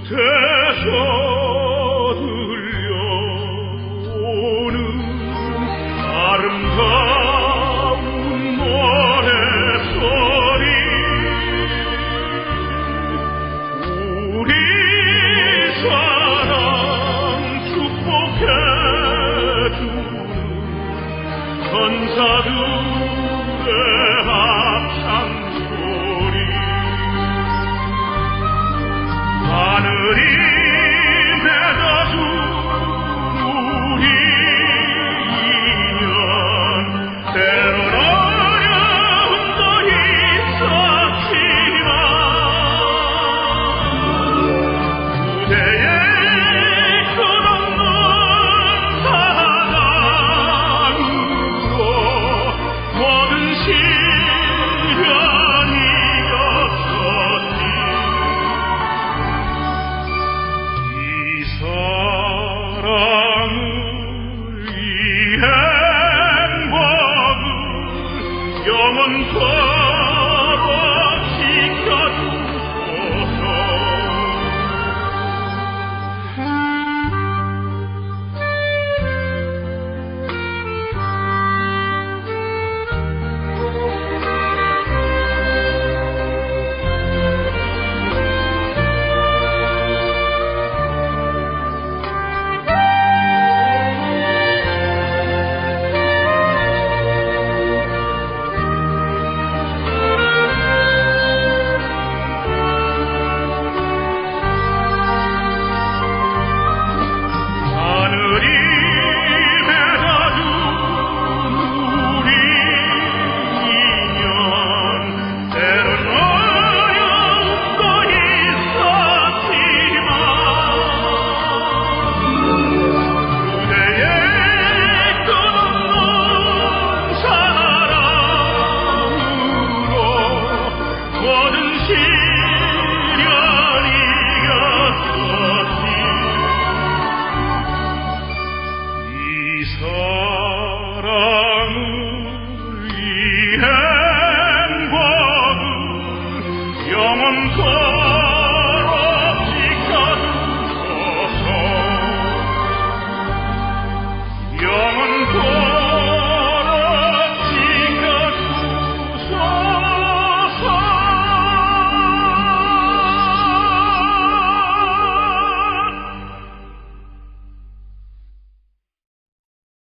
끝에서 들려오는 아름다운 노래소리, 우리 사랑 축복해주는 천사들의 합창소리, 하늘이 맺어준 우리 인연, 때론 어려움도 있었지만 무대에 끝없는 사랑으로 모든 시련이 었었지. 이 사랑을, 이 행복을 영원토록 지켜주소서. 하늘이 맺어준 우리 인연, 때론 어려움도 있었지만 무대에 끝없는 사랑으로 모든 시련이 었었지. 이 사랑을, 이 행복을 영원토록